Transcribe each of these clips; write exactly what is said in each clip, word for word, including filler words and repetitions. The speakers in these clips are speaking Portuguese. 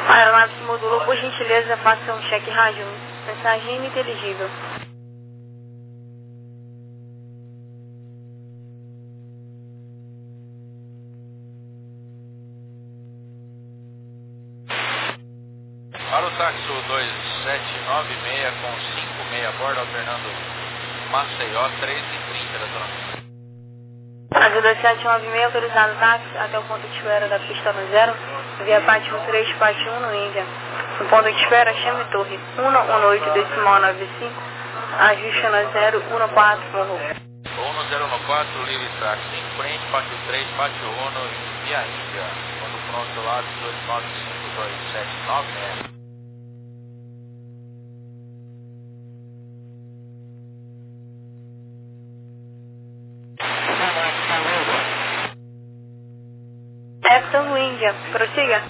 Aeronaves módulo, por gentileza, faça um cheque rádio. Mensagem ininteligível. Para o táxi dois sete nove seis com cinco seis a bordo, alternando Maceió três e trinta da zona. Azul dois sete nove seis, autorizado táxi até o ponto de espera da pista no zero, via Pátio três, Pátio um no Índia. No ponto de espera, chame torre um um oito, decimal nove cinco, ajuste no zero um quatro, morro. um zero um quatro, livre táxi em frente, Pátio três, Pátio um, via Índia. Quando pronto lá, dois nove cinco dois sete nove seis. Epton Índia, prossiga.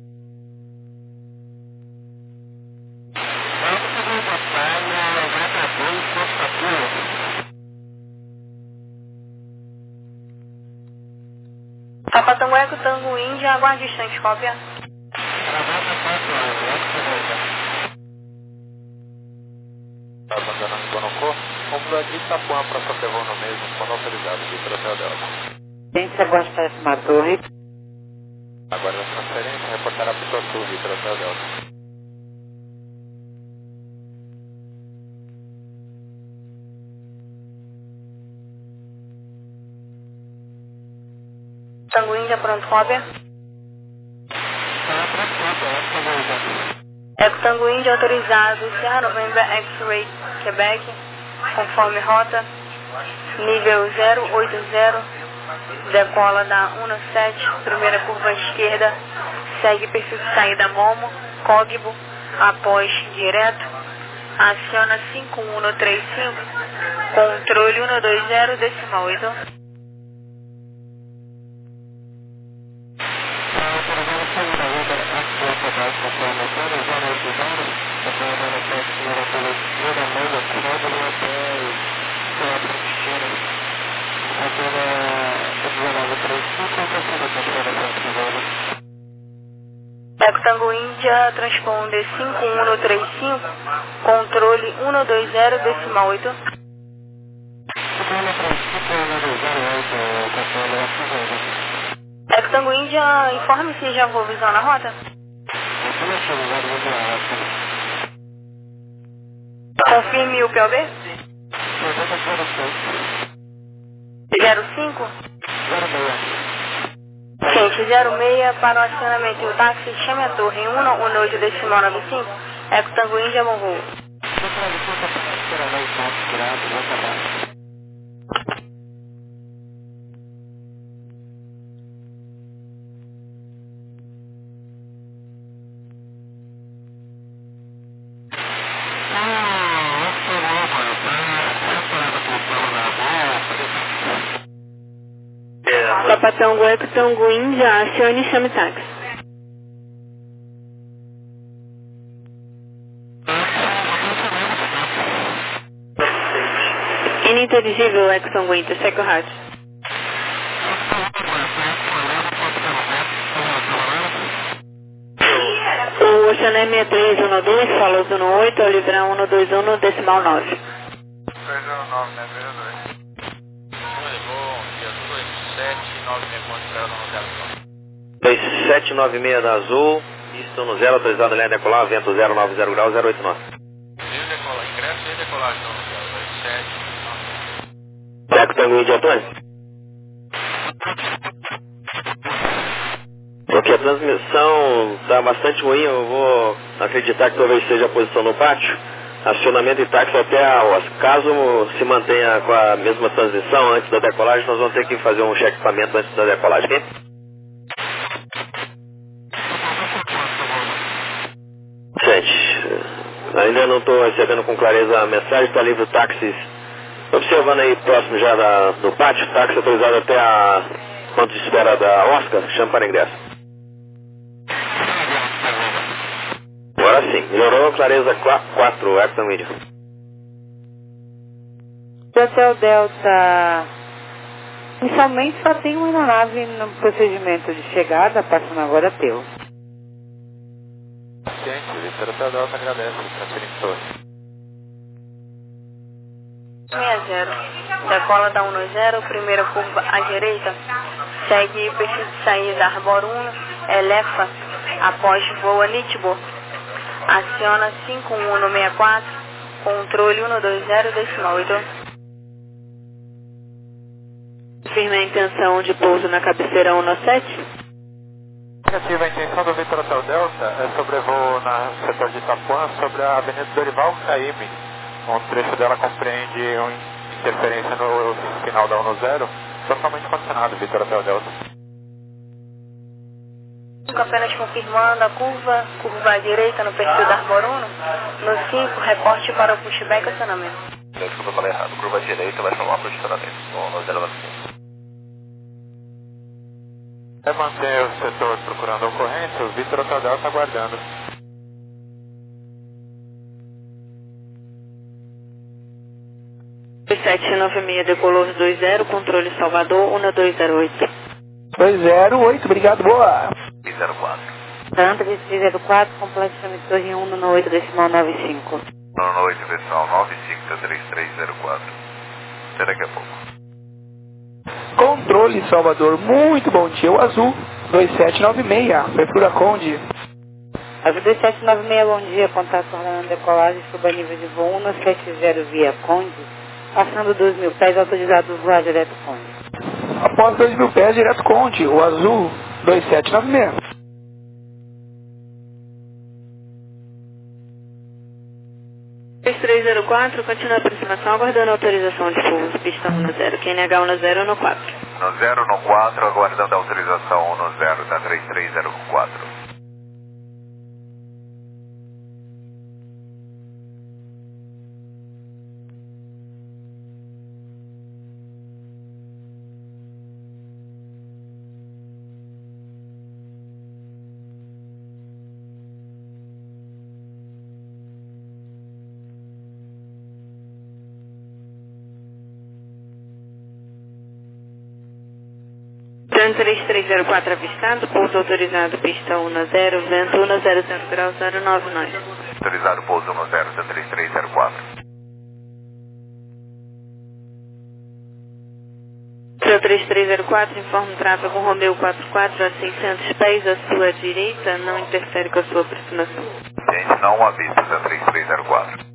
Papa Tango Eco, Tango Índia, aguarde instante, cópia. Abandonando Guanocô, compra de Itapuã para Soterrão no mesmo, quando autorizado, de Troféu Delta. Gente, aguarda uma torre. Aguarda a transferência, reportará para o seu sul, de Troféu Delta. Tango Índia, pronto, cópia. Eco Tango Índia, autorizado, Sierra November X-Ray, Quebec, conforme rota, nível zero oito zero, decola da um sete, primeira curva à esquerda, segue perfil de saída Momo, Cogbo, após direto, aciona cinco um três cinco, controle um dois zero, decimal oito. Eco Tango Índia, transponder cinco um três cinco, controle um dois zero, decimal oito. Eco Tango Índia, informe se já vou visão na rota. Confirme o P O B. zero cinco. Gente, zero seis para o acionamento do táxi, chame a torre um um oito, decimal nove cinco, Eco Tango Índia, bom voo. Papa Tango Eco Tango Índia, acione e chame táxi. Ininteligível, Eco Tango Índia, check o rádio. O Oceané sessenta e três um dois, falou do oito, Olivra um dois um, decimal nove. três zero nove, né? três zero dois. dois sete nove seis da Azul, pista no zero, autorizado linha decolar, vento zero nove zero graus, zero oito nove. Veio decolar, ingresso e decolagem no zero dois sete nove. Eco Tango Índia, Antônio? Porque a transmissão está bastante ruim, eu vou acreditar que talvez seja a posição no pátio. Acionamento e táxi até a O S. Caso se mantenha com a mesma transmissão antes da decolagem, nós vamos ter que fazer um chequeamento antes da decolagem, ok? Gente, ainda não estou recebendo com clareza a mensagem, está livre o táxi. Observando aí próximo já da, do pátio, táxi autorizado até a ponto de espera da Oscar, chama para ingresso. Agora sim, melhorou, clareza quatro, Eco Tango Índia. Hotel Delta, inicialmente só tem uma aeronave no procedimento de chegada, passando agora teu. Vitor Hotel Delta agradece, transferindo torre. seis zero, decola da um dois zero, primeira curva à direita, segue peixe de saída Arbor um, Elefa, após voa Nitbo, aciona cinco um um seis quatro, controle um dois zero, decimal oito. Firme a intenção de pouso na cabeceira um sete. Negativa, a intenção do Vitor Hotel Delta é sobrevoo no setor de Itapuã sobre a Avenida Dorival Caymmi. Um trecho dela compreende uma interferência no final da um zero, totalmente condicionado, Vitor Hotel Delta. Apenas confirmando a curva, curva à direita no perfil da Arbor um, no cinco, reporte para o pushback e acionamento. Desculpa, eu falei errado, curva à direita vai chamar para o estacionamento, no um zero cinco. É manter o setor procurando a ocorrência, o Vitor Hotel Delta aguardando. sete nove seis decolou dois zero, controle Salvador um dois zero oito. dois zero oito, obrigado, boa. três zero quatro. Santa três zero quatro, complexo de torre um no oito decimal nove cinco. um no oito decimal nove cinco, três três zero quatro. Até daqui a pouco. Controle Salvador, muito bom dia, o azul, dois sete nove seis, Prefeitura Conde. Azul dois sete nove seis, bom dia, contato ordenando decolagem, suba nível de voo um sete zero via Conde, passando dois mil pés, autorizados voar direto Conde. Após dois mil pés, direto Conde, o azul, dois sete nove seis. três três zero quatro, continua a aproximação, aguardando autorização de pouso, pista um zero, Q N H um zero no quatro. No zero no quatro, aguardando a autorização um no zero da três três zero quatro. três três zero quatro avistado, pouso autorizado, pista um zero, vento um zero zero grau zero nove nove. Autorizado pouso um zero da três três zero quatro. três três zero quatro, informa o tráfego Romeu quatro quatro a seiscentos pés à sua direita, não interfere com a sua aproximação. Gente, não avista da três três zero quatro.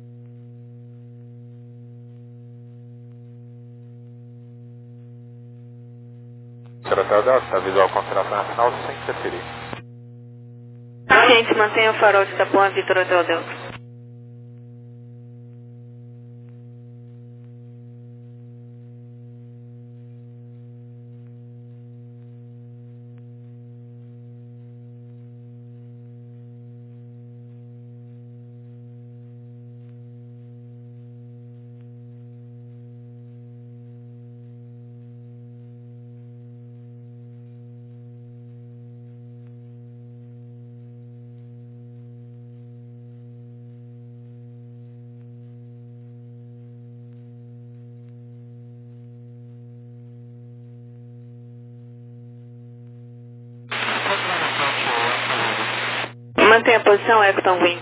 Hotel Delta, visual consideração nacional sem interferir. Gente, mantenha o farol de Itapuã, Vitor Hotel Delta. Mantenha a posição, Ecton Wind.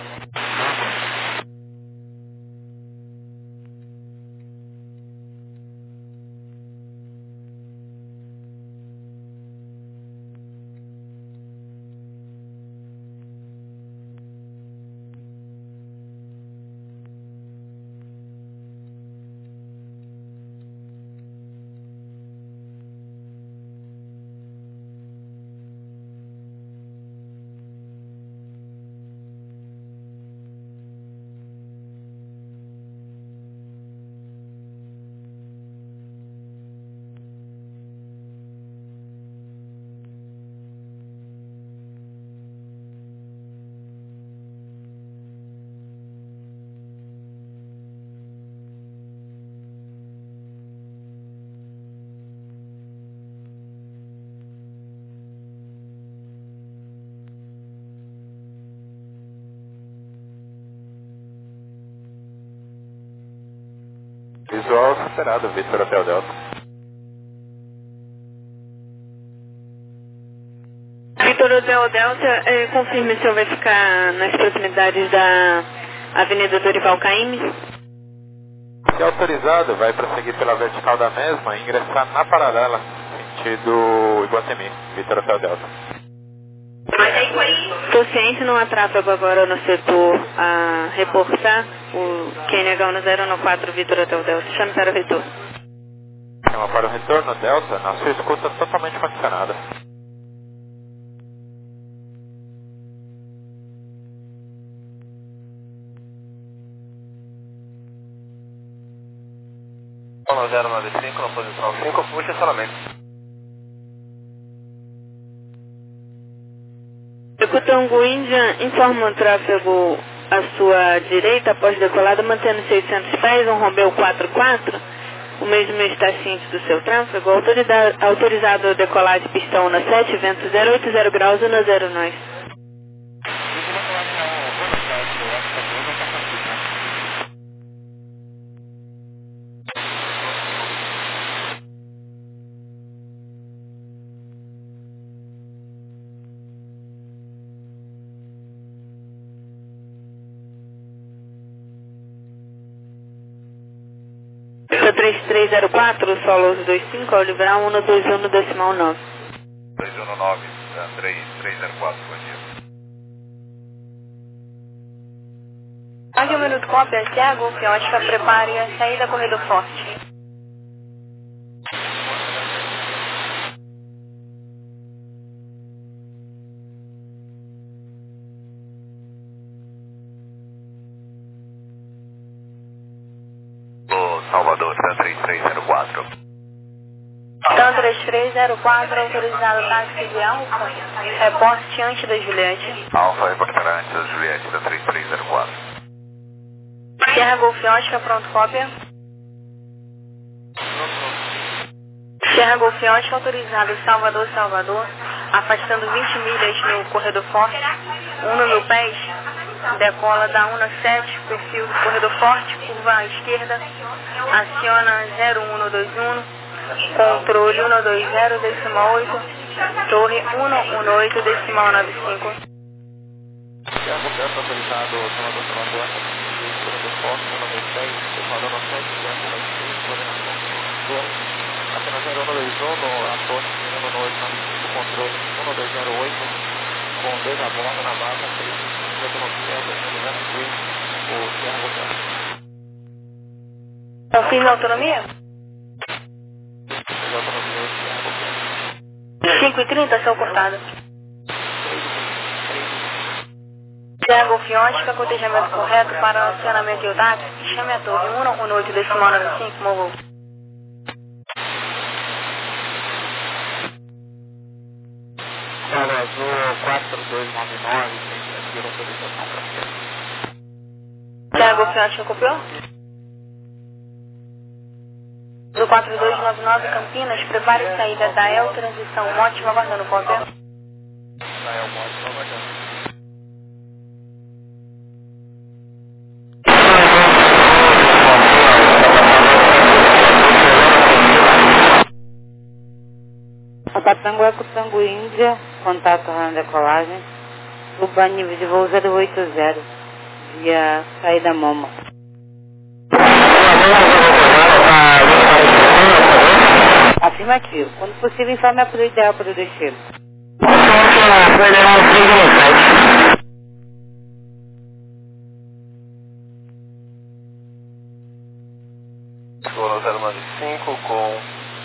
Visual superado, Vitor Hotel Delta. Vitor Hotel Delta, eh, confirme se eu vai ficar nas proximidades da Avenida Dorival Caymmi. Se autorizado, vai prosseguir pela vertical da mesma e ingressar na paralela, sentido Iguatemi, Vitor Hotel Delta. Estou ciente, não atrasa agora no setor a reportar o Q N H um zero um quatro Vitor Hotel Delta. Chame para o retorno. Chama para o retorno, Delta, na sua escuta totalmente condicionada. zero nove cinco, na posição cinco, puxa estacionamento. Ecutango Índia, informa o tráfego à sua direita após decolada, mantendo seiscentos pés, um Romeo quatro quatro. O mesmo está ciente do seu tráfego. Autoridade, autorizado a decolar de pistão na sete, vento zero oito zero graus e na zero nós. três três zero quatro, Solos dois cinco, ao livrar um dois um decimal nove. dois um nove, três três zero quatro, bom dia. Aqui um minuto, cópia, Thiago, que eu acho que prepare a saída Corredor Forte. Salvador, três três zero quatro. Então, três três zero quatro, autorizado táxi de Alfa, reporte antes da Juliette. Alfa, reportará antes da Juliette, da três três zero quatro. Sierra Golf Oscar, pronto, cópia. Sierra Golf Oscar, autorizado Salvador, Salvador, afastando vinte milhas no Corredor Forte, um mil pés, decola da um sete, perfil do Corredor Forte, curva à esquerda, aciona zero um dois um, controle um dois zero, decimal oito, torre um um oito, decimal nove cinco. Thiago Delta autorizado, Salvador, Salvador, Corredor Forte, um dois dez, decimal nove sete, nove cinco, coordenação, torre, apenas zero um dois um, a torre um um oito nove cinco, controle um dois zero oito, com dois a bordo na base, três de autonomia, zero três, o Thiago Delta. Confirme a autonomia? cinco e trinta, são cortadas. Thiago Fiótica, cotejamento correto para o acionamento e o táxi. Chame a torre um um oito, decimal nove cinco, morro. Salvador, quatro dois nove nove, tem que autorização para Thiago Fiótica, copiou? Do quatro dois nove nove Campinas, prepare saída da El Transição Mótima, aguardando cópia. Da El Mótima, aguardando. Catango Ecutango Índia, contato na decolagem, Luba nível de voo zero oito zero, via saída Moma. Afirmativo. Quando possível, informe a pelo ideal para o destino. Golo zero nove cinco com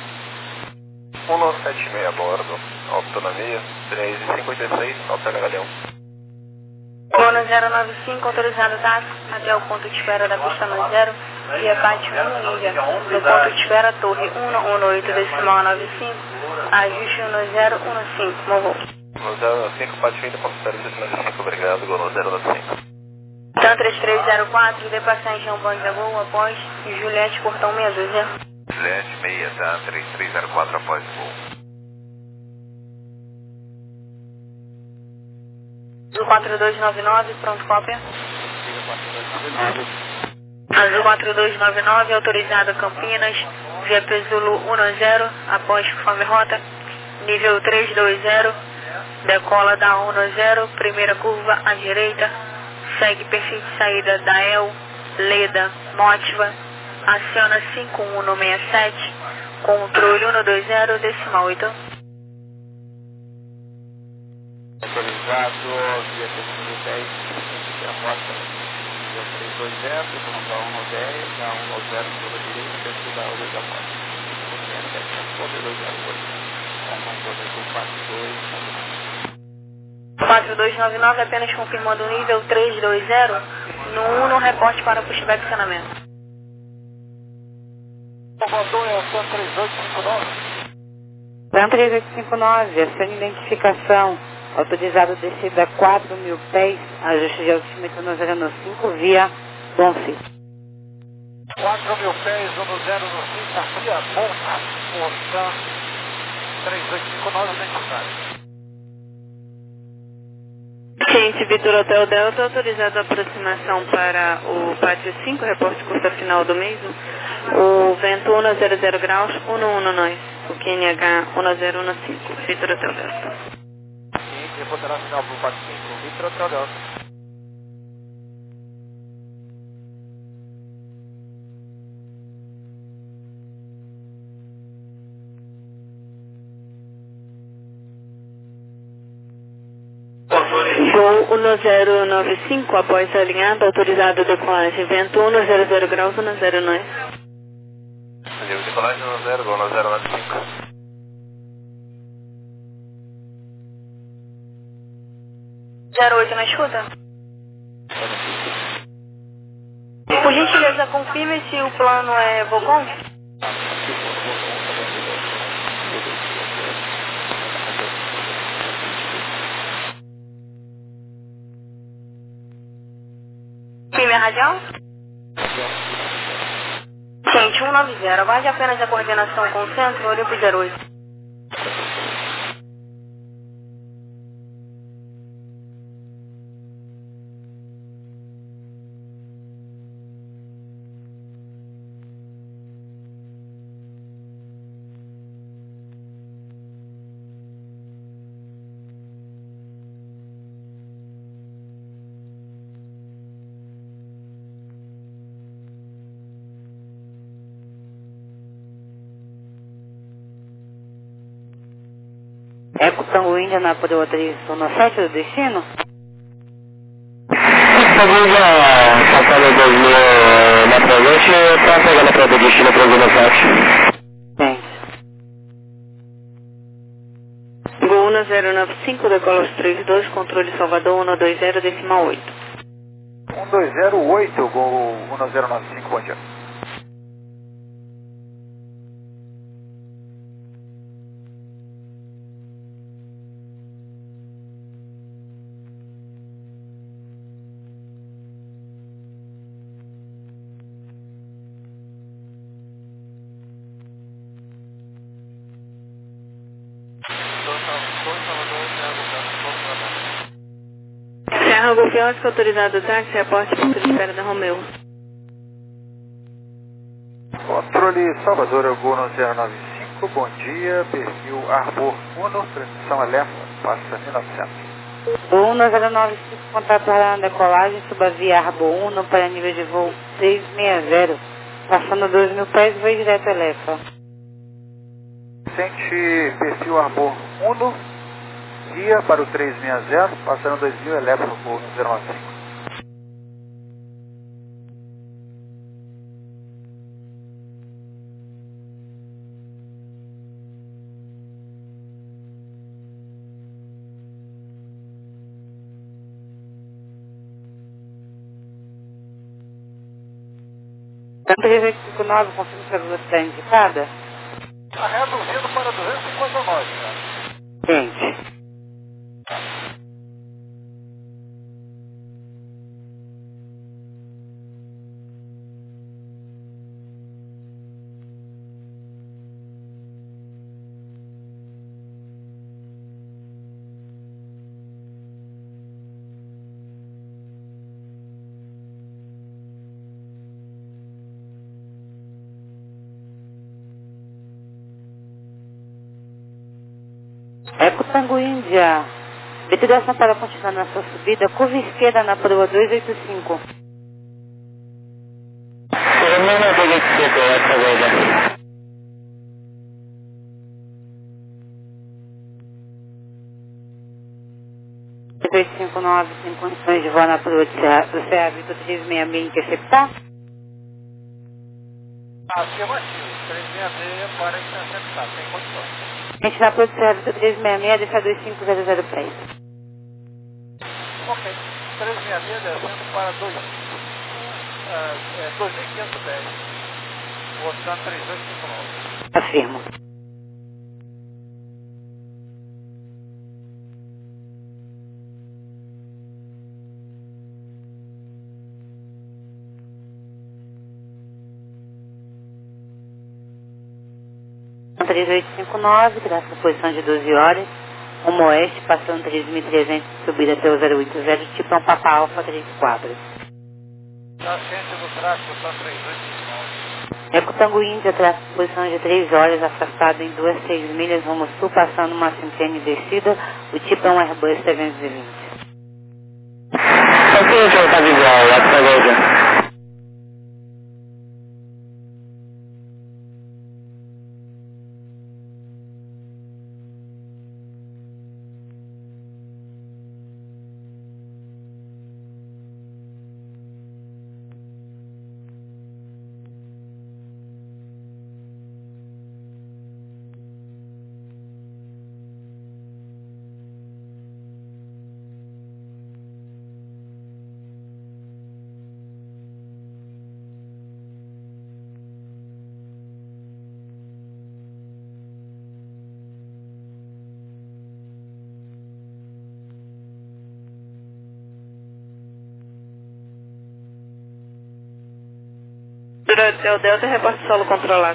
um sete seis a bordo, autonomia três e cinquenta e seis, alterna Galeão. Golo zero nove cinco, autorizado táxi até o ponto de espera da pista no zero, via Pátio um Índia, no ponto de espera Torre um um oito, decimal nove cinco, ajuste um zero um cinco, morro. Golo zero nove cinco, Pátio Índia, ponto de espera nove cinco, obrigado, Golo zero nove cinco. Então três três zero quatro, de passagem ao Banco da Gol, após Juliette, portão meia dúzia. Juliette meia, tá, três três zero quatro após o voo. Azul quatro dois nove nove, pronto, cópia. Azul quatro dois nove nove, autorizado Campinas, via P Zulu um zero, após conforme rota, nível três dois zero, Decola da um no zero, primeira curva à direita. Segue perfil de saída da E L, Leda, Motiva. Aciona cinco um no seis sete. Controle um dois zero, decimal oito. Autorizado, via terceiro dez, a rota via três dois zero, vamos da um no dez, da um no zero, pela direita, perfil da Leda da Motiva. seis sete, dois zero oito. quatro dois nove nove, apenas confirmando o nível três dois zero. No um, no reporte para pushback acionamento. Salvador é a Sam três oito cinco nove. Sam três oito cinco nove, acione identificação. Autorizado descida quatro mil pés, ajuste de altímetro no zero no cinco via Bonfim. quatro mil pés, um no zero no cinco, via Bonfim, por Sam três oito cinco nove, identificado. Cliente Vitor Hotel Delta, autorizado a aproximação para o pátio cinco, reporte curta final do mesmo. O vento um zero zero graus, um no um nós. O Q N H um zero um cinco, Vitor Hotel Delta. Cliente, reportará final para o pátio cinco, Vitor Hotel Delta. Voo um zero nove cinco, após alinhado, autorizado decolagem. Vento um zero zero graus, um zero nós. Nível de decolagem um zero, voo um zero nove cinco. zero oito na escuta? Por gentileza, confirme se o plano é Volcom? Firme a radial? Gente, cento e noventa, aguarde apenas a coordenação com o centro, Olimpo zero oito. Eco Tango Índia na Poderotriz no sete do destino? Segundo a Santana dois mil na presente, está pegando para o destino para o Zona sete. Sim. Gol um zero nove cinco, decola os três dois, controle Salvador um dois zero, decimal oito. um dois zero oito, Gol um zero nove cinco, bom dia. Serra Golfiosca, autorizado o táxi, reporte ponto de espera da Romeu. Controle Salvador, Gol um zero nove cinco, bom dia, perfil Arbor um, transmissão Alefa, passa mil e novecentos. um zero nove cinco, contato na decolagem, suba via Arbor um para nível de voo três seis zero, passando dois mil pés, voo direto Alefa. Sente perfil Arbor um, guia para o três seis zero, passando dois mil, eleva o voo no zero nove cinco. três oito cinco nove, confirma se a velocidade indicada? Está reduzindo para duzentos e cinquenta nós, cara. Gente. Eco Tango Índia, Vetulação para continuar na sua subida, curva esquerda na proa duzentos e oitenta e cinco. Termina duzentos e oitenta e cinco, essa vez. dois cinco nove, tem condições de voar na proa do C A Vitor três seis seis interceptar? Afirmativo, três seis seis para interceptar, tem condições. Gente, na proa do C A Vitor três seis seis, deixa dois cinco zero zero para ele. Ok, três seis seis descendo para dois mil quinhentos e dez, voltando três dois cinco nove. Afirmo. três oito cinco nove, graças à posição de doze horas, rumo oeste, passando três mil e trezentos, subida até o zero oito zero, tipo é um Papa Alfa três quatro. Na ciência do tráfego, está três oito cinco nove. Eco Tango Índia, traço posição de três horas, afastado em duas seis milhas, rumo sul, passando uma centena de descida, o tipo é um Airbus trezentos e vinte. Ok, senhor, está visual, lá para Golden. Hotel Delta, reporte solo controlado.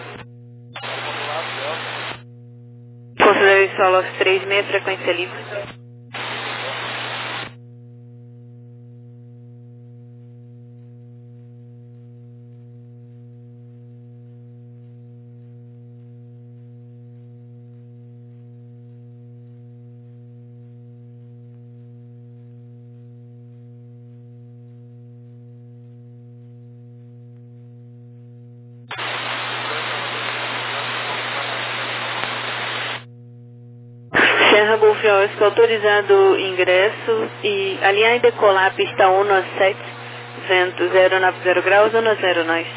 Considere solo aos três seis, frequência livre. Serra Golf Oscar, autorizado ingresso e alinhar e decolar a pista um a sete, vento zero nove zero graus, um a zero nós.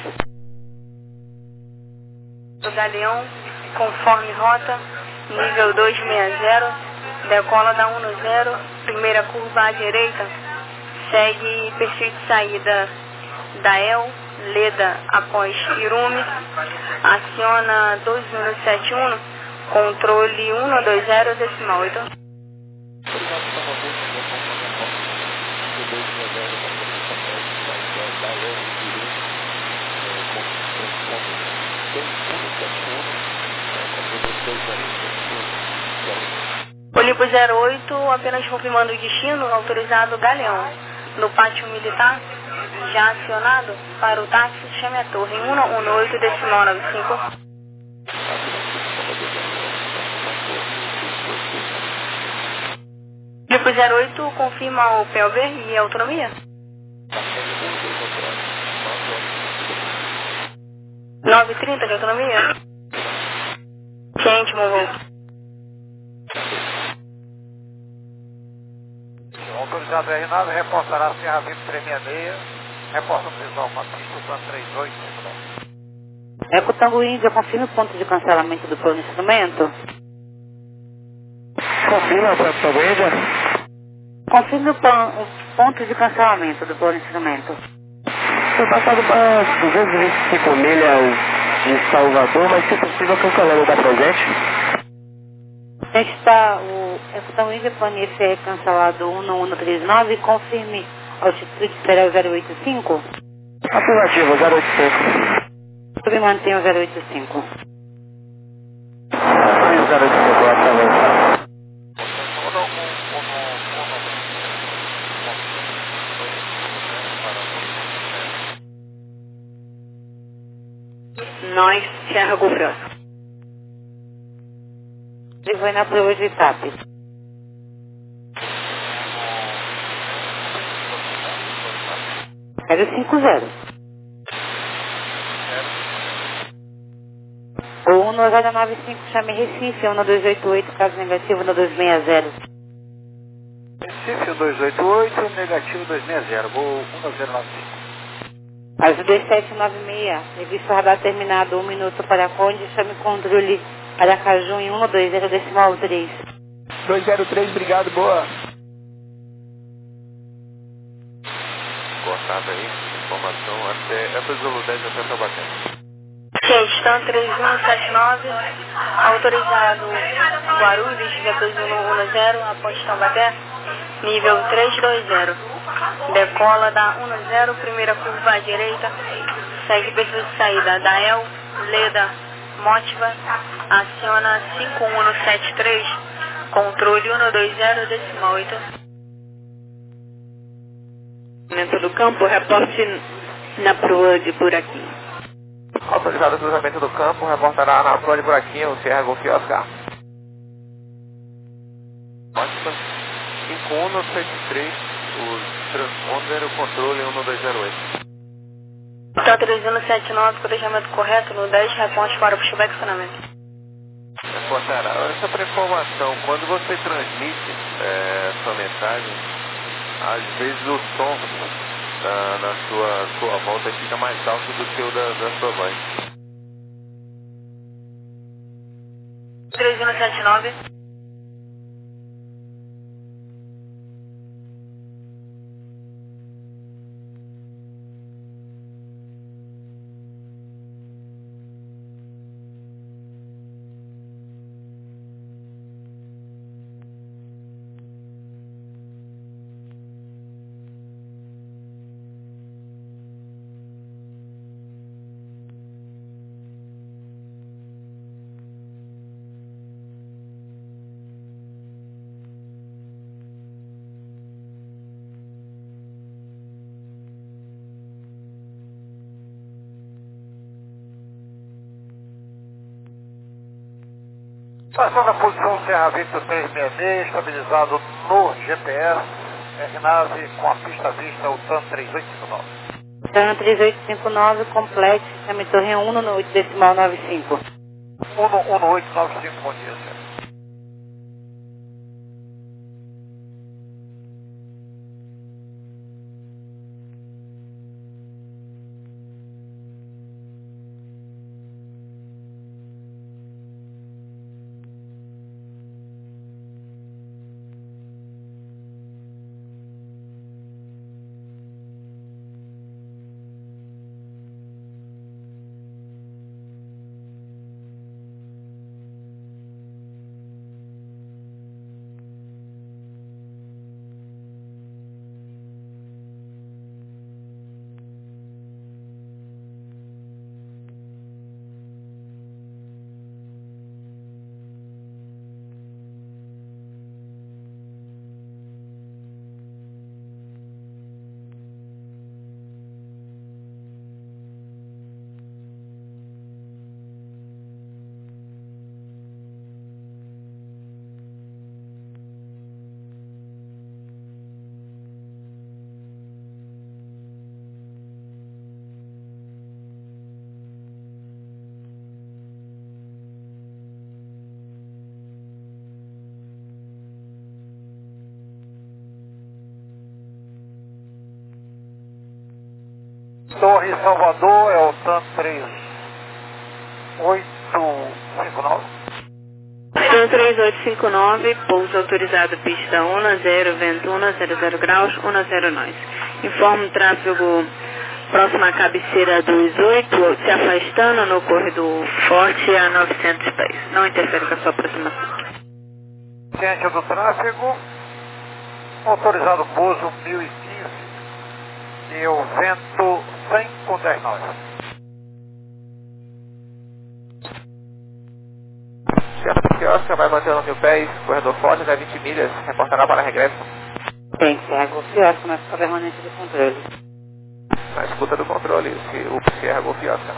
O Galeão, conforme rota, nível duzentos e sessenta, decola da um a zero, primeira curva à direita, segue perfil de saída da E L, Leda após Irume, aciona dois um sete um, controle um a dois zero, decimal oito. Olimpo zero oito, apenas confirmando o destino, autorizado Galeão. No pátio militar, já acionado para o táxi, chame a torre um um oito, decimal nove cinco. Olimpo zero oito, confirma o P L B e a autonomia. nove trinta de autonomia. Ciente, meu voo. Autorizado R nove, reportará Serra Vitor três seis seis, reporta prisão com a pista usando três oito cinco nove. Eco Tango Índia, confirma o ponto de cancelamento do plano de instrumento. Confirma, Santo Tango Índia. Confirme o, pan, o ponto de cancelamento do plano de instrumento. Foi passado para duzentas e vinte e cinco milhas de Salvador, mas se possível cancelando da presente. A gente está, o Eco Tango Índia, plano F R cancelado um um três nove, confirme altitude para zero oito cinco. Afirmativo, zero oito cinco. Sobre mantém o zero oito cinco. zero oito cinco, excelente. Nós, Serra Golf Oscar. Ele foi na prova de E T A P. zero cinco zero. O um zero nove cinco, chame Recife, um dois oito oito, caso negativo, um dois seis zero. Recife, um dois oito oito, negativo dois seis zero, voo um zero nove cinco. Azul dois sete nove seis, serviço radar terminado, um minuto para Conde, chame controle Aracaju em um dois zero decimal três. dois zero três, obrigado, boa. Cortado aí, informação até, é para o Zulu dez até Taubaté. Questão três um sete nove, autorizado Guarulhos, V P Zulu um zero, após Taubaté, nível três dois zero. Decola da um zero, primeira curva à direita, segue perfil de saída da El, Leda, Motiva, aciona cinco um sete três, controle um dois zero decimal oito. Dentro do campo, reporte na proa de Buraquinho. Autorizado o cruzamento do campo, reportará na proa de Buraquinho, Sierra Golf Oscar. Motiva, cinco um sete três, o transponder, o controle um dois zero oito. Tá três um sete nove, cotejamento correto no dez, reponte para o pushback funcionamento. Reportará, essa para informação, quando você transmite é, sua mensagem, às vezes o som na, na sua, sua volta fica mais alto do que o da, da sua voz. três um sete nove. Estação da posição Serra Victor três seis seis, estabilizado no G P S, R-Nave com a pista à vista, o TAM três oito cinco nove. TAM três oito cinco nove, complete, chame Torre um no oito decimal nove cinco. um no oito nove cinco, bom dia, senhor. Torre Salvador, é o TAM três oito cinco nove. TAM três oito cinco nove, pouso autorizado pista um zero, vento um zero zero graus, um zero nove. Informa o tráfego próximo à cabeceira do oito, se afastando no corredor forte a novecentos pés. Não interfere com a sua aproximação. Ciência do tráfego, autorizado pouso mil e quinze e o vento cem com dez nove. Sierra do Oscar vai mantendo mil pés, corredor forte até vinte milhas, reportará para regresso. Tem, Sierra Golf Oscar, mas com a permanência de controle. Na escuta do controle, o Sierra Golf Oscar.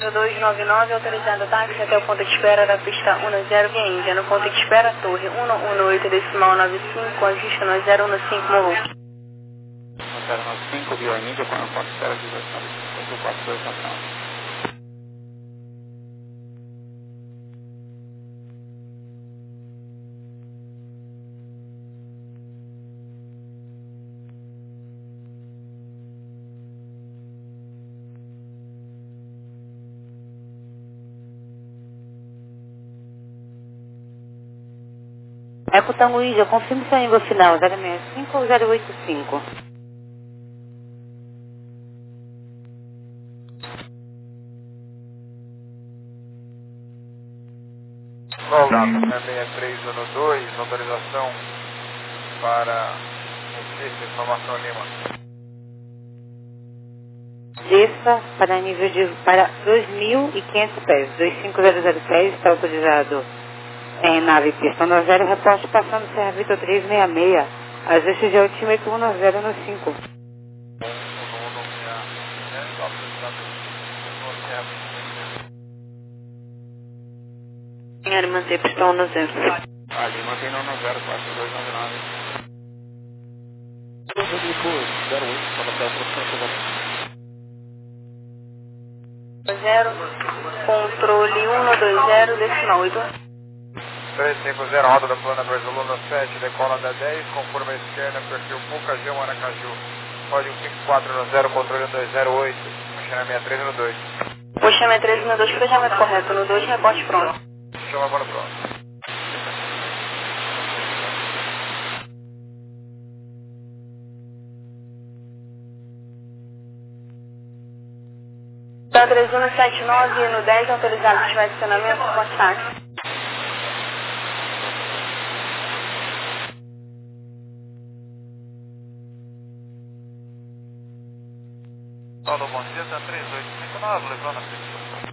dois nove nove, autorizado táxi até o ponto de espera da pista dez via Índia. No ponto de espera, torre cento e dezoito, decimal noventa e cinco, ajuste no zero um cinco, Molu. zero nove cinco, via Índia, com a ponto de espera dezoito nove cinco, quatro dois nove nove. Eco Tango Índia, confirme seu nível final, zero seis cinco ou zero oito cinco. Volta, seis três um dois, autorização para Recife, informação Lima. Desça para nível de para dois mil e quinhentos pés, dois cinco zero zero pés, está autorizado em nave pista um zero, reporte passando Serra Vitor trezentos e sessenta e seis, ajuste de altímetro um zero um cinco. Senhora, manter pista um zero. Ali, mantém no um zero, quatro dois nove nove. zero oito, para a zero, controle cento e vinte, decimal oito. três cinco zero, roda da plana Brasil Luna sete, decola da dez, conforme a esquerda, perfil Pucajão, Maracaju. Código cinco quatro zero, controle dois zero oito, Mochina sessenta e três no dois. Mochina sessenta e três no dois, cruzamento correto, no dois, reporte pronto. Chama agora pronto. Tá três um sete nove no dez, autorizado se tiver adicionamento, reporte táxi. Alô, bom dia, tá três oito cinco nove, levando a pista.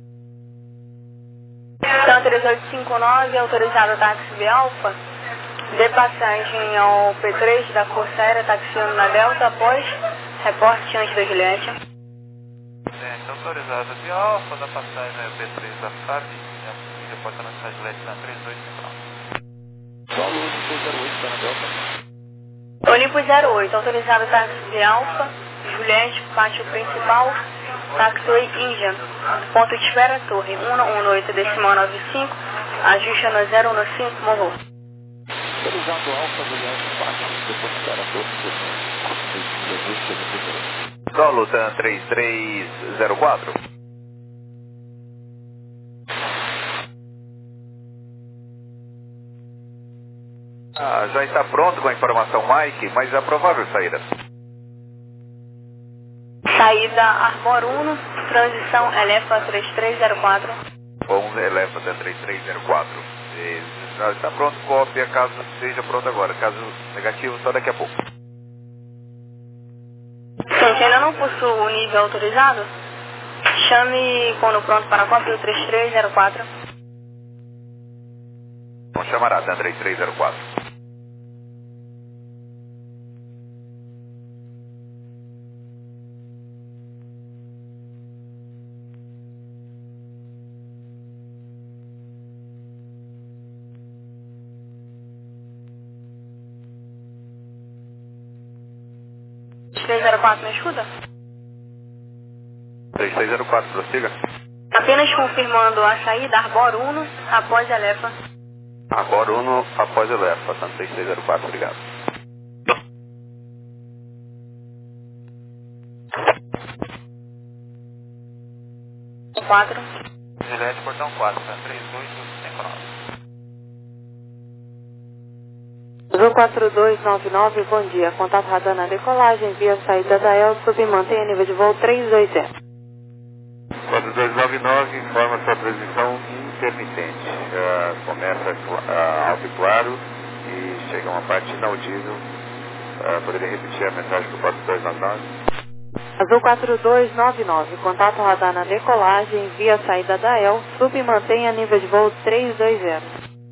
Então, três oito cinco nove, autorizado táxi B Alfa, de passagem ao P três da Força Aérea, taxiando na Delta, após reporte antes da Juliette. Gente, autorizado de Alfa, da passagem ao P três da F A B, e depois na cidade de Juliette na três oito cinco nove. Só Olimpo zero oito, tá na Delta. Olimpo zero oito, autorizado táxi B Alfa, Juliette, pátio principal, Taxiway Índia, ponto de espera, torre cento e dezoito, decimal noventa e cinco, ajuste no zero um cinco, Molu. Autorizado Alfa, Juliette, pátio, depois de espera, torre, Solo Tan três três zero quatro. Ah, já está pronto com a informação Mike, mas é a provável saída. Saída Arbor um, transição Elefa três três zero quatro. Bom, Elefa três três zero quatro. E já está pronto, cópia, caso seja pronto agora. Caso negativo, só daqui a pouco. Gente, ainda não possui o nível autorizado? Chame quando pronto para a cópia o três três zero quatro. Bom, chamará Tan três três zero quatro. três zero quatro, me escuta? três três zero quatro, prossiga. Apenas confirmando a saída Arbor um após Elefa. Arbor um após Elefa, Tan três três zero quatro, obrigado. quatro. Juliette, portão quatro, Tan três oito cinco nove. Azul quatro dois nove nove, bom dia. Contato radar na decolagem, via saída da El, submantenha nível de voo três dois zero. quatro dois nove nove, informa sua transmissão intermitente. Uh, começa uh, alto e claro e chega a uma parte inaudível. Uh, poderia repetir a mensagem do quatro dois nove nove? Azul quatro dois nove nove, contato radar na decolagem, via saída da El, submantenha nível de voo três dois zero.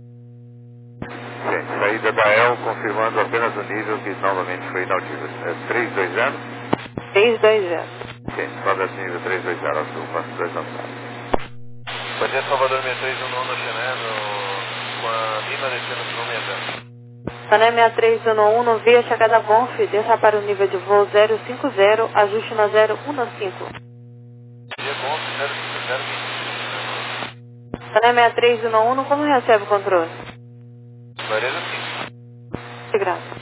Sim, saída da El, confirmando apenas o nível que novamente foi inaudível. É três dois zero? três dois zero. Ok, sobe assim, nível três dois zero azul, quatro dois nove nove. Bom dia, Salvador seis três um no Xanano, com a Lima descendo para o Medano. Sané seis três um um, via chegada Bonf, desça para o nível de voo zero cinco zero, ajuste na zero um cinco. Via Bonf zero cinco zero vinte e cinco. Sané seis três um um, como recebe o controle? Clareza sim. Graças.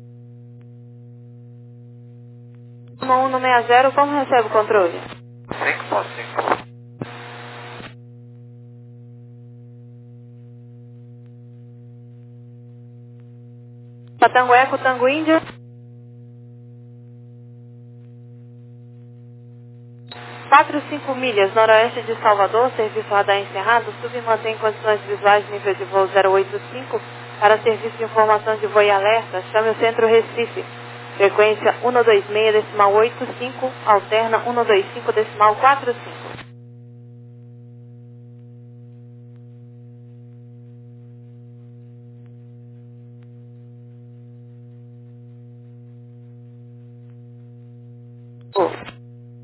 um um seis zero, como recebe o controle? cinco ponto cinco. Tango Eco, Tango Índia. quatro cinco milhas, noroeste de Salvador, serviço radar encerrado, sub e mantém condições visuais nível de voo zero oito cinco para serviço de informação de voo e alerta, chame o centro Recife. Frequência um dois seis decimal oito cinco, alterna um dois cinco decimal quatro cinco. Oh.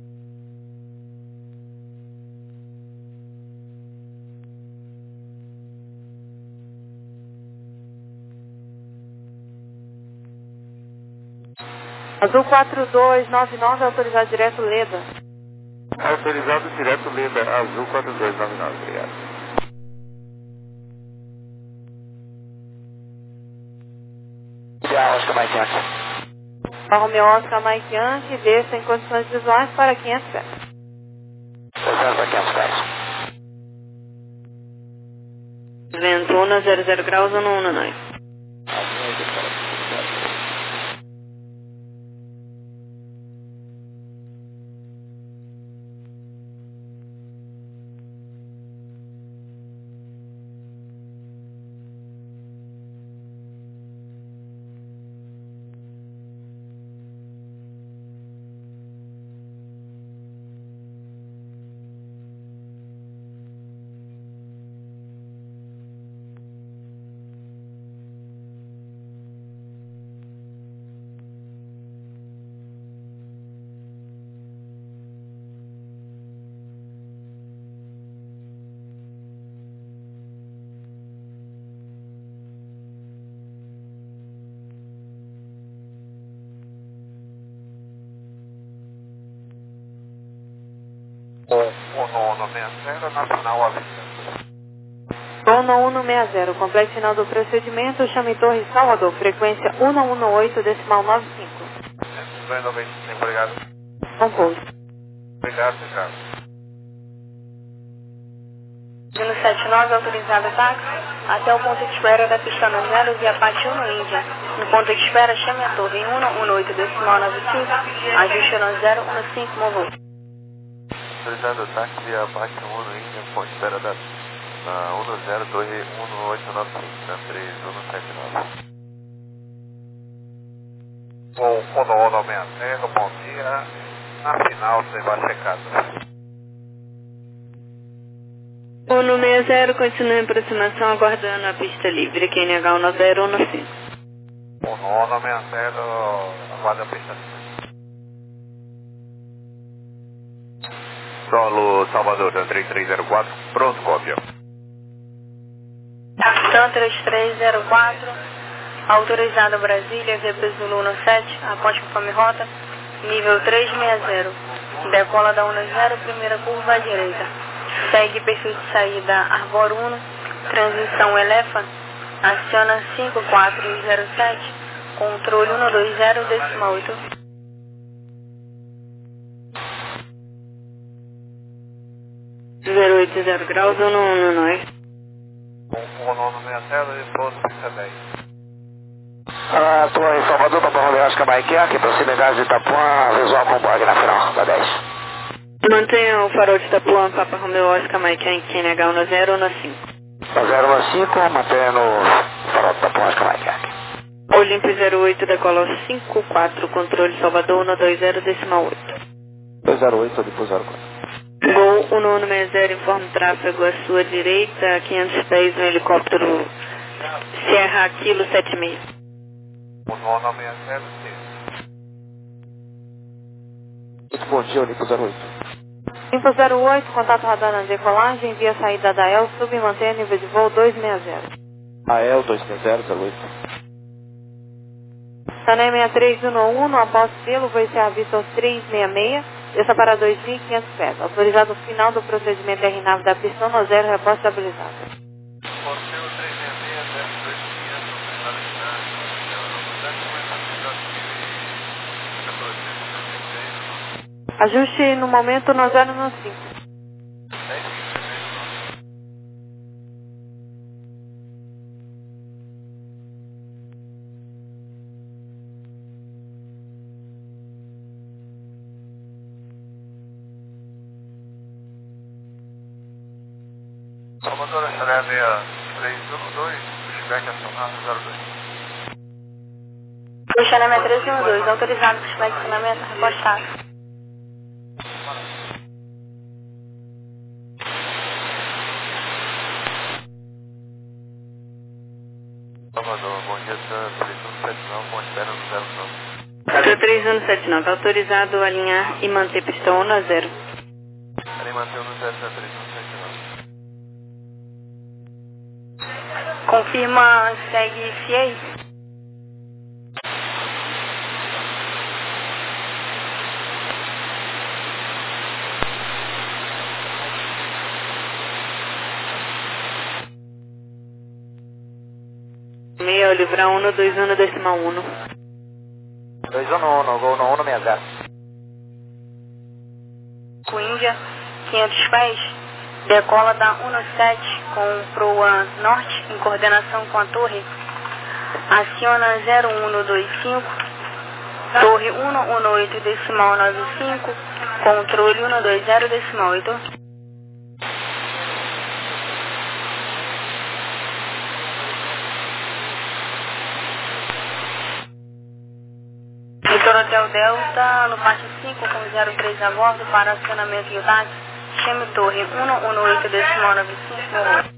Azul quatro dois nove nove, autorizado direto Leda. Autorizado direto Leda, Azul quatro dois nove nove, obrigado. Oscar Mike Yankee. Romeo Oscar Mike Yankee, desça em condições visuais para quinhentos pés. zero para quinhentos pés. Ventuna zero zero graus, um um nove. Nacional Avenida. Sono um um seis zero, complete final do procedimento, chame Torre Salvador, frequência um um oito decimal nove cinco. Obrigado. Concurso. Obrigado, obrigado. Dino sete nove, autorizado táxi, até o ponto de espera da pista no zero, via Pátio no Índia. No ponto de espera, chame a torre em um um oito decimal nove cinco, ajuste no zero um cinco, movou. Autorizado táxi via Pátio um no Índia, ponto de espera da na um zero dois um oito nove cinco, na três um sete nove. Bom, um um seis zero, bom dia. Na final, você vai checado. um um seis zero, continua em aproximação, aguardando a pista livre, Q N H um zero um cinco. um um seis zero, aguarda a pista livre. Solo Salvador, três três zero quatro, pronto, cópia. TAM três três zero quatro, autorizado Brasília, V P Zulu um sete, aponte conforme rota, nível três seis zero, decola da um zero, primeira curva à direita, segue perfil de saída Arbor um, transição Elephant, aciona cinco quatro zero sete, controle um dois zero decimal oito. zero oito zero graus, um um nove. um um seis zero e pronto, pista dez. Ah, tô em Salvador, Papa Romeo Oscar Mike Yankee, proximidade de Itapuã, visual com bug na final, da dez. Mantenha o farol de Itapuã, Papa Romeo Oscar Mike Yankee, Q N H um zero um cinco. zero um cinco, mantendo o farol de Itapuã Oscar Mike Yankee. Olímpio zero oito, decola cinco quatro, controle Salvador um dois zero decimal oito. dois zero oito, depois zero quatro. Gol um um seis zero, informe tráfego à sua direita, quinhentos pés no helicóptero Sierra Kilo sete seis. um um seis zero, sim. Muito bom dia, Olimpo zero oito. Info zero oito, contato radar na decolagem, via saída da E L, sub e mantém nível de voo dois seis zero. A E L dois seis zero zero oito. Sané seis três um um, após selo, voo ser visto aos três seis seis, desça para dois mil e quinhentos pés. Autorizado final do procedimento R nave da pistão no zero, reposto estabilizado. Ajuste no momento no zero no cinco. Salvador, Xaré seis três um dois, pushback acionado zero dois. Xaré seis três um dois, autorizado pushback acionamento, repostado. Salvador, bom dia, três um sete nove, com espera no zero nove. três um sete nove, autorizado alinhar e manter pistão um a zero. Ele mantém no zero três um sete nove. Confirma, segue F A. Meia, livrar um dois um decimal um. dois um um, gol no um seis zero. Com Índia, quinhentos pés, decola da um sete com proa norte, em coordenação com a torre. Aciona zero um dois cinco, torre um um oito decimal nove cinco, controle um dois zero decimal oito. Vitor Hotel Delta, no parte cinco, com zero três a bordo, para acionamento e o táxi, chame torre um um oito decimal nove cinco.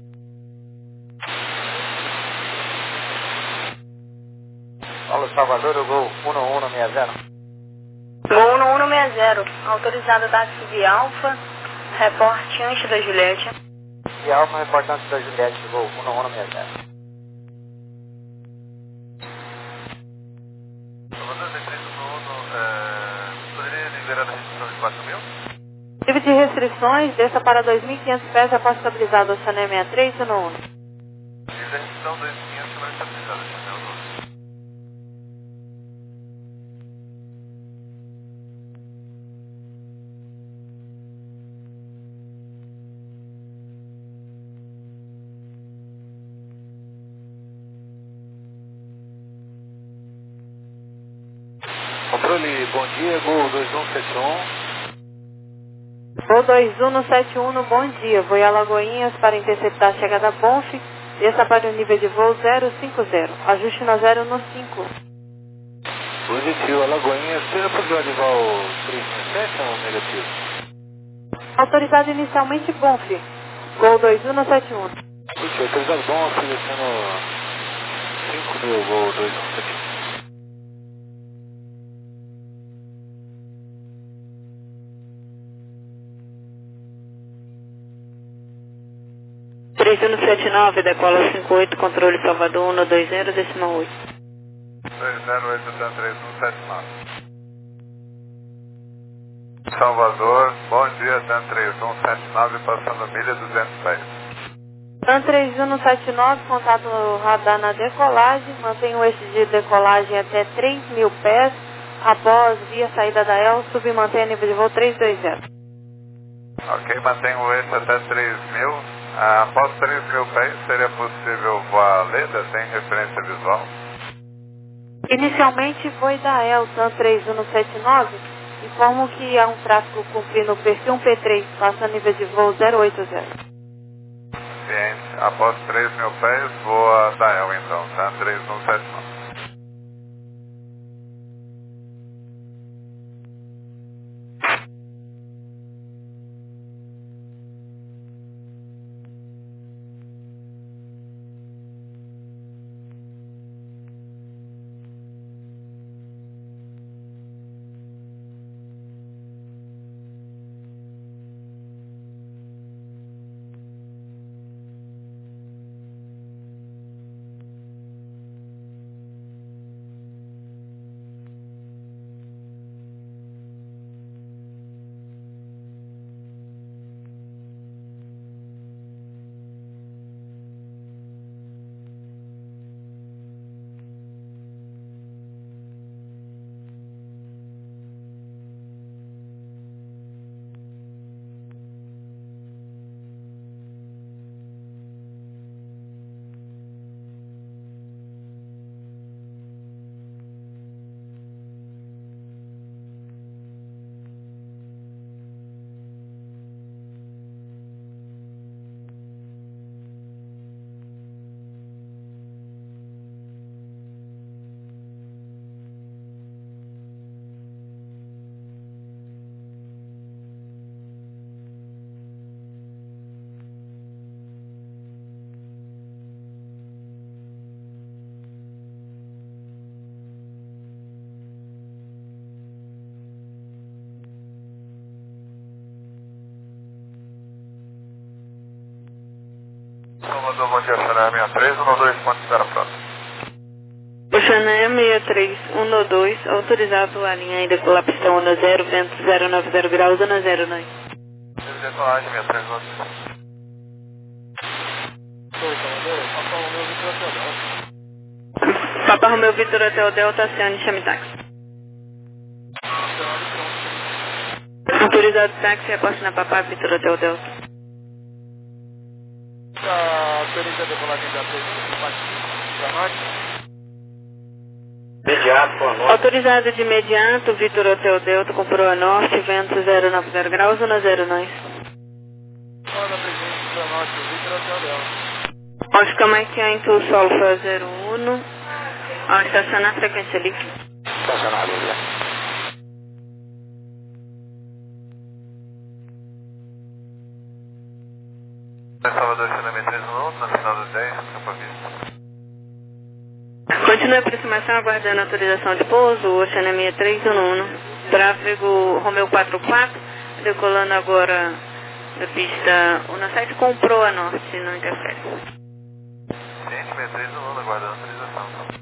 Paulo Salvador, o gol um um seis zero. Gol um um seis zero, autorizado táxi de Alfa, reporte antes da Juliette. E Alfa, reportante da Juliette, gol um um seis zero. Livre de restrições, desça para dois mil e quinhentos pés após estabilizado, Sané seis três um um. Restrição dois mil e quinhentos, não estabilizado, Chanel doze. Controle, bom dia, gol dois um sete um. Voo dois um sete um, bom dia. Vou em Alagoinhas para interceptar a chegada Bonf. Desça para o nível de voo zero cinco zero. Ajuste no zero no cinco. Positivo, Alagoinhas. Seja para o Arival três seis sete ou negativo? Autorizado inicialmente Bonf. Gol dois um sete um. Positivo, autorizado bom, seleciono cinco mil, gol dois um sete um. três um sete nove, decola cinco oito, controle Salvador um dois zero decimal oito. dois zero oito, três um sete nove. Salvador, bom dia, TAM três um sete nove, passando milha duzentos pés. TAM três um sete nove, contato radar na decolagem, mantém o eixo de decolagem até três mil pés, após via saída da E L, sub e mantém nível de voo três dois zero. Ok, mantém o eixo até três mil. Ah, após três mil pés, seria possível voar a Leda sem referência visual? Inicialmente foi da E L, TAM três um sete nove, informo que há um tráfego cumprindo o perfil um P três, passa nível de voo zero oito zero. Ciente, após três mil pés, voa da E L então, TAM três um sete nove. bom dia, Xané sessenta e três, um dois, quanto espera pronto? Xané sessenta e três, um dois, autorizado a linha ainda com a pista onda zero, vento zero nove zero graus, zona zero nove. Decolagem sessenta e três, um dois. Papa Romeu Vitor Hotel Delta, Oceane, chame táxi. Autorizado táxi, reporte na Papa Vitor Hotel Delta. Autoriza a decolagem da para norte. Imediato, Proa Norte. Autorizado de imediato, Vitor Hotel Delta, com Proa Norte, vento zero nove zero graus, zona zero nove. Manda presente para norte, Vitor Hotel Delta. Oscar Mike Into Solo foi zero um, ao estacionar frequência líquida. Estacionar líquida. Salvador, Xané três um um, na final das dez, campo vista. Continue a aproximação aguardando autorização de pouso, Oceana sessenta e três um um. Tráfego Romeu quatro quatro, decolando agora da pista um sete com Proa Norte, não interfere. Gente, sessenta e três um um, aguardando autorização.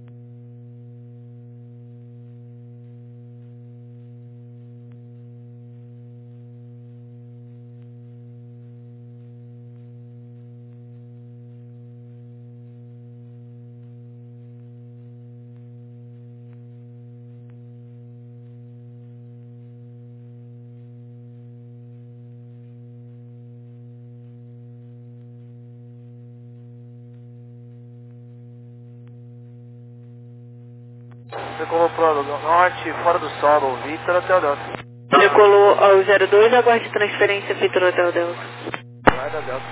Decolou pro norte, fora do solo, Vitor Hotel Delta. Decolou ao zero dois, aguarde transferência Vitor Hotel Delta. Vai da Delta.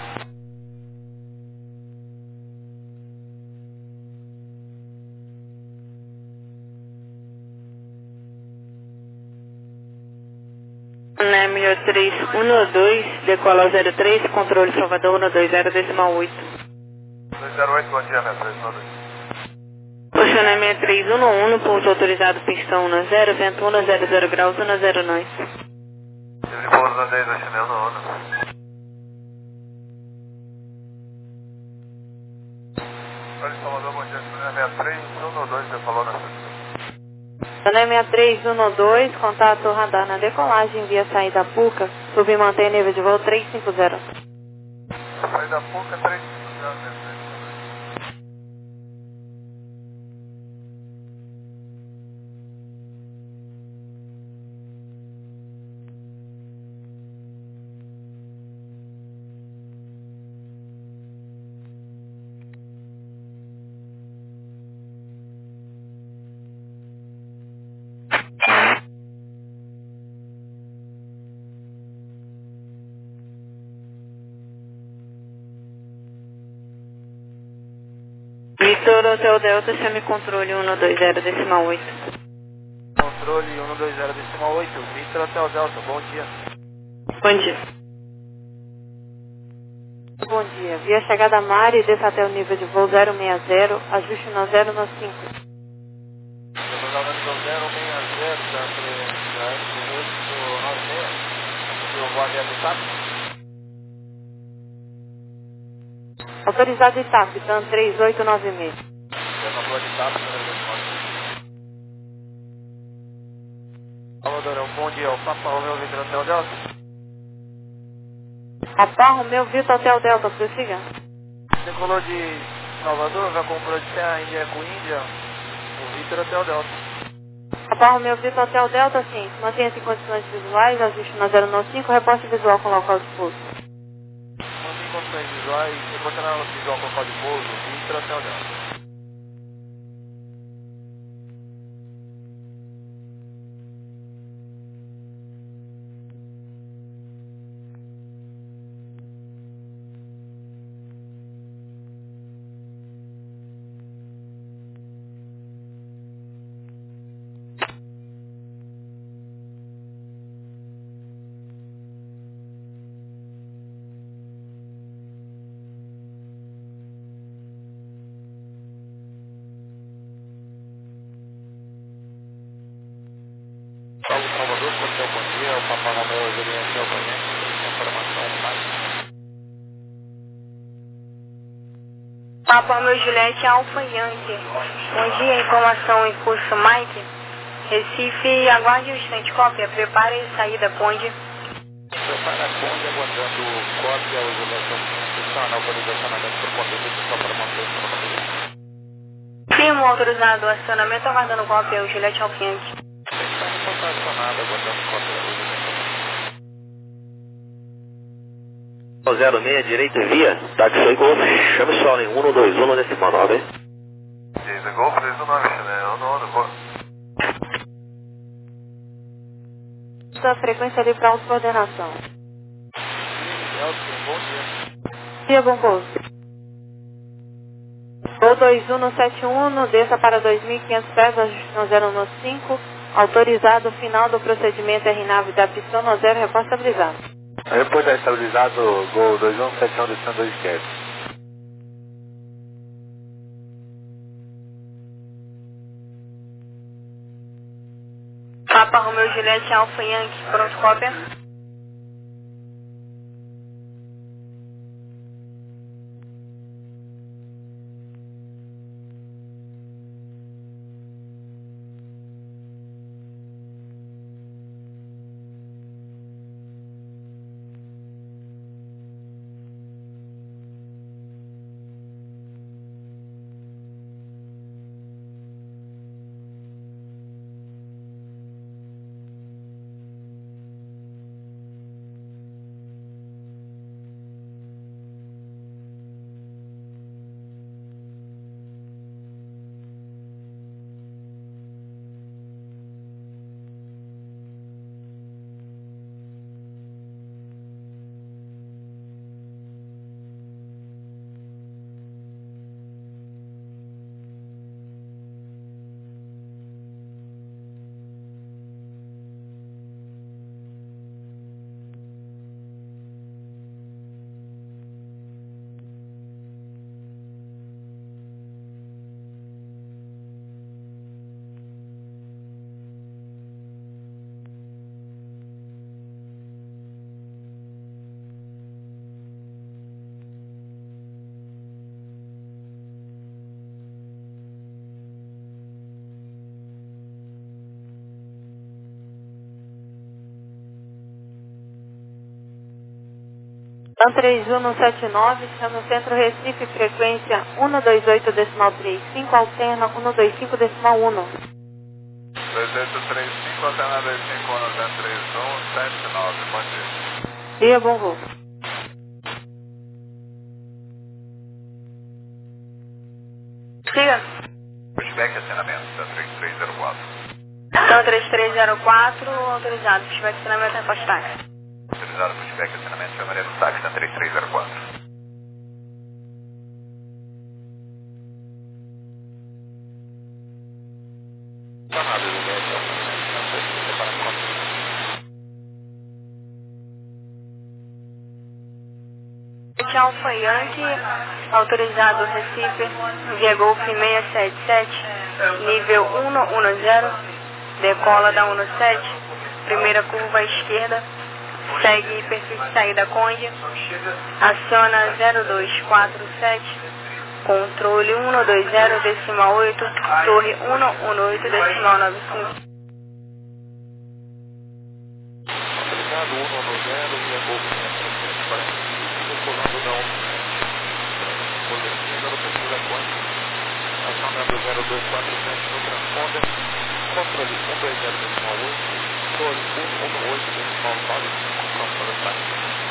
N M três um dois, decola ao zero três, controle Salvador um dois zero decimal oito. dois zero oito, bom dia, sessenta e três um dois. Oceana sessenta e três um um, pouso autorizado pistão um zero, vento um zero zero graus, zona zero nove. Livre pouso na dez, Xané um um. Olha, Salvador, bom dia, Xané sessenta e três um dois, você falou na sua. Xané sessenta e três um dois, contato radar na decolagem via saída Puca, subir e mantém nível de voo trezentos e cinquenta. Saída Puca, trezentos e cinquenta. Vitor Hotel Delta, chame controle um dois zero decimal oito. Controle um dois zero decimal oito, Vitor Hotel Delta, bom dia. Bom dia. Bom dia, via chegada Mari, desça até o nível de voo zero seis zero, ajuste no zero no cinco. Estamos falando do zero seis zero, da oito nove seis, eu vou ali no táxi. Autorizado Itape, TAM três oito nove seis. Já não vou de táxi, né? Salvador, bom dia, o Papa Romeu Vitor Hotel Delta. Papa Romeu Vitor Hotel Delta, prossiga. Decolou de Salvador, já comprou de Serra Índia com Índia, o Vitor Hotel Delta. Papa Romeu Vitor Hotel Delta, sim. Mantenha-se em condições visuais, ajuste no zero nove cinco, reporte visual com local de pouso. Mantém condições visuais, reportando a visual com local de pouso, Vitor Hotel Delta. Salve Salvador, Hotel Bom Dia, o Papa Romeu Juliano Hotel Bom Dia, informação mais. Papa Romeo Juliette Alfa Yankee. Bom dia, informação em curso Mike. Recife, aguarde o instante, cópia. Prepare e saída, Conde. Prepara a Conde, aguardando cópia, o Juliette Alfa autorizacionamento por conduta de só para manutenção da bateria. Firmo autorizado, acionamento, aguardando cópia, o Juliette Alfa Yankee. Está acionado, aguardando cópia, o Juliette Alfa zero seis, direita via, táxi Golf, chame só em um dois um decimal nove. Direita Golf, dois um nove, né? Sua frequência ali para autocoordenação. bom dia. Dia, bom voo. Voo dois um sete um, desça para dois mil e quinhentos pés, ajuste zero um cinco, autorizado, final do procedimento R nave da pistão no zero, reposta estabilizado. Depois está estabilizado, Gol dois um sete um, descendo dois esquerdo. Papa Romeo Juliette Alfa Yankee, pronto, cópia. Pan três um sete nove, chama o Centro Recife, frequência um dois oito decimal trinta e cinco, alterna um dois cinco decimal um. dois oito três cinco, alterna dois cinco um, zero três um, sete nove, bom dia. Dia, bom voo. Siga. Pushback acionamento, três três zero quatro. Então, três três zero quatro, autorizado. Pushback acionamento, reposta táxi. Autorizado pushback acionamento, chamaria do táxi na três três zero quatro. Chamado, Juliette Alfa Juliette Alfa Yankee, autorizado Recife, via Golf seiscentos e setenta e sete, nível cento e dez, decola da cento e sete, primeira curva à esquerda, segue perfil de saída Conde, aciona zero dois quatro sete, controle cento e vinte decimal oito, torre cento e dezenove decimal noventa e cinco. Autorizado um no zero, via Golf seiscentos e quarenta e cinco, decolando da positiva no perfil da Conde, acionando zero dois quatro sete no transponder, controle cento e vinte decimal oito, torre cento e dezenove decimal noventa e cinco, controle táxi.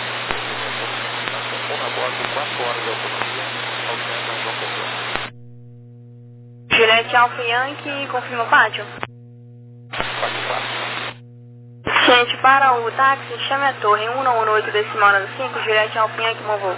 Um a bordo, quatro horas de autonomia, alterna João Pessoa. Juliette Alfa Yankee, confirma o pátio. Pátio quatro. Gente, para o táxi, chame a torre cento e dezenove decimal noventa e cinco, Juliette Alfa Yankee, bom voo.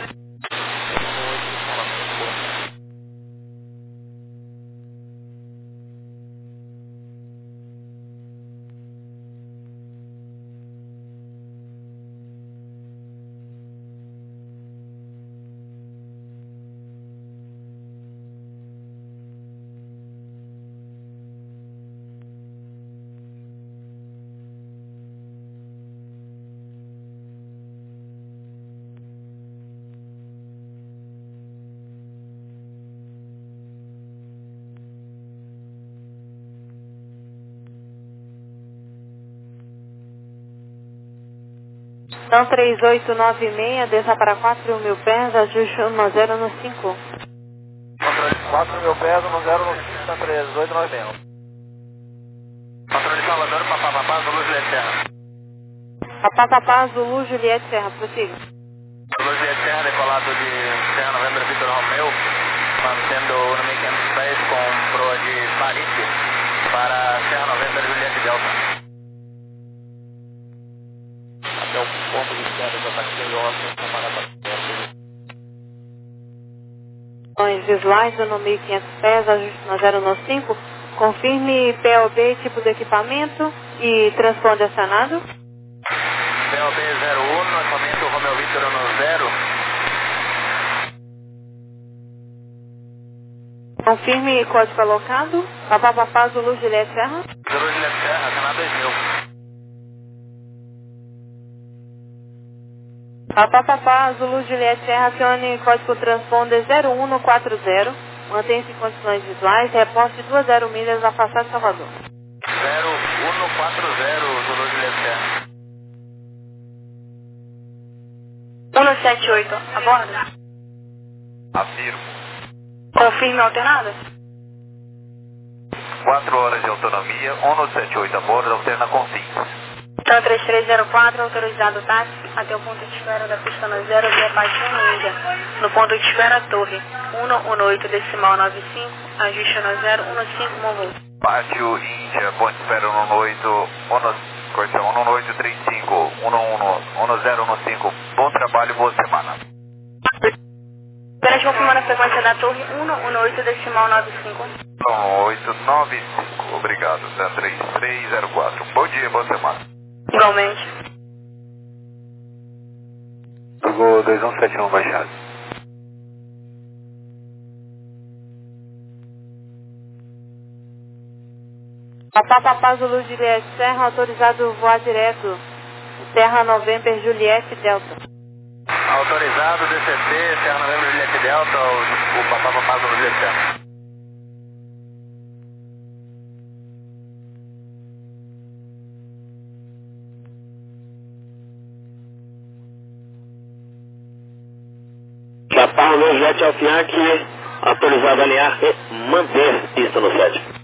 Então três oito nove seis, desça para quatro mil pés, ajuste um zero no cinco. Controle quatro mil pés, um zero no cinco, três oito nove seis. Controle Salvador, Papá Papá, Zulu Juliette Serra. Papá Papá, Zulu Juliette Serra, prossiga. Zulu Juliette Serra, decolado de Serra Novembro Vitor Romeu, mantendo o número quinhentos pés com proa de Paris para Serra Novembro Juliette Delta. Até o ponto de espera do ataque de Oscar, comparado Visuais no mil e quinhentos pés, ajuste no zero no cinco. Confirme P O B, tipo do equipamento e transponde acionado. P O B zero um, lançamento Romeu Vitor no zero. Confirme código alocado. Papá Papá, Zulu Juliette Serra. Zulu Juliette Serra, canal dois mil. Papá Papá, Zulu Juliette Serra, acione código transponder zero um no quatro zero. Mantém-se em condições visuais, reporte duas zero milhas afastado de Salvador. zero um no quatro zero, Zulu Juliette Serra. um sete oito, aborda. Afirmo. Confirme alternada. quatro horas de autonomia, um sete oito a bordo, alterna com fins. Então três três zero quatro, autorizado o táxi até o ponto de espera da pista no zero, via Paixão Índia. No ponto de espera, torre um um oito decimal nove cinco, ajuste no zero um cinco, movou. Pátio Índia, ponto de espera um oito, correção um oito três cinco, um zero cinco. Bom trabalho, boa semana. Apenas confirmando a frequência da torre um um oito decimal nove cinco. um oito nove cinco, obrigado, três três zero quatro. Bom dia, boa semana. Igualmente. Google dois um sete um baixado. Papá Papá, Zulu Juliette Serra, autorizado voar direto. Serra November Juliette Delta. Autorizado, D C C, Serra Novembro Juliette Delta, o, o Papá Papá Zulu Juliette Serra. Papá Romeu Juliette Alfiac, autorizado a alinhar e manter pista no sete.